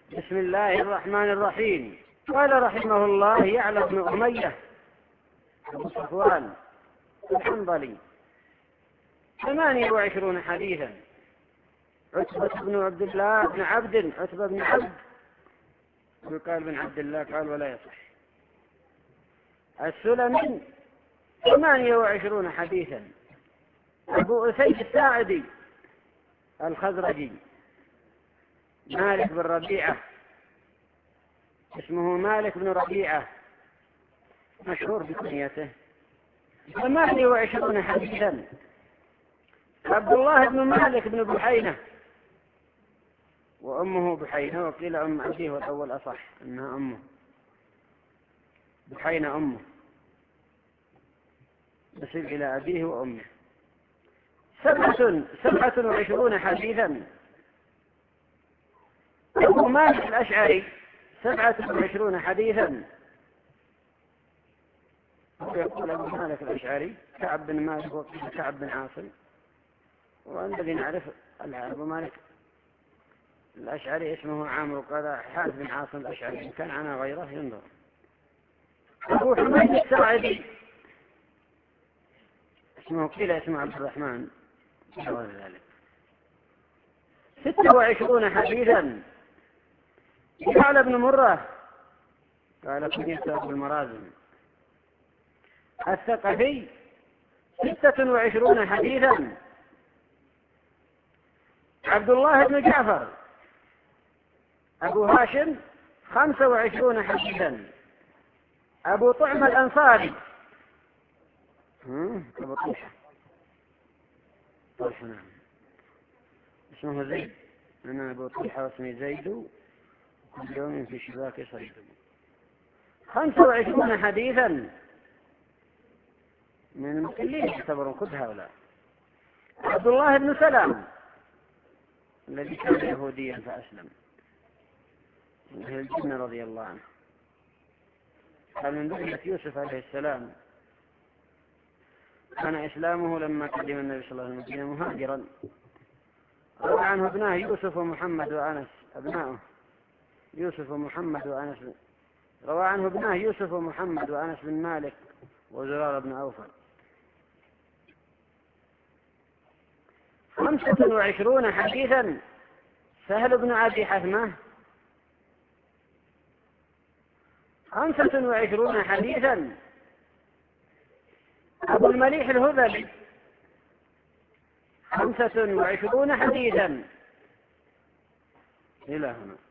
بسم الله الرحمن الرحيم. قال رحمه الله: يعلى بن أمية أبو صفوان الحنظلي 28 حديثا. عتبة بن عبد الله بن عبد، عتبة بن عبد، وقال بن عبد الله قال ولا يصح. السلمي 28 حديثا. أبو أسيد الساعدي الخزرجي مالك بن ربيعة، اسمه مالك بن ربيعة، مشهور بكنيته، 28 حديثا. عبد الله بن مالك بن بحينة، وأمه بحينة، وقيل أم أبيه، والأول أصح أنها أمه بحينة، أمه نسب إلى أبيه وأمه. 27 حديثا. أبو مالك الأشعري 27 حديثا. يقول أبو مالك الأشعري كعب بن مالك، وقيل كعب بن عاصم، والذي نعرف أبو مالك الأشعري اسمه عامر، وقال حارث بن عاصم الأشعري، إن كان عنا غيره ينظر. أبو حميد الساعدي اسمه قيل اسمه عبد الرحمن وغير ذلك. 26 حديثا. يعلى بن مرة قال كنيته أبو المرازم الثقفي 26 حديثا. عبد الله بن جعفر أبو هاشم 25 حديثا. أبو طعم الأنصاري أبو طلحة نعم، اسمه زيد، أنا أبو طلحة واسمي زيد، كل يوم في شباك صيد. 25 حديثا. من المقلين يعتبرون خذ هؤلاء. عبد الله بن سلام الذي كان يهوديا فأسلم، من أهل الجنة رضي الله عنه، كان من ذرية يوسف عليه السلام. كان إسلامه لما قدم النبي صلى الله عليه وسلم مهاجرا. روى عنه ابناه يوسف ومحمد وأنس، أبناؤه يوسف ومحمد وأنس. روى عنه ابناه يوسف ومحمد وأنس بن مالك وزرار بن أوفى. 25 حديثا. سهل بن أبي حثمة 25 حديثا. أبو المليح الهذلي 25 حديثا. إلى هنا.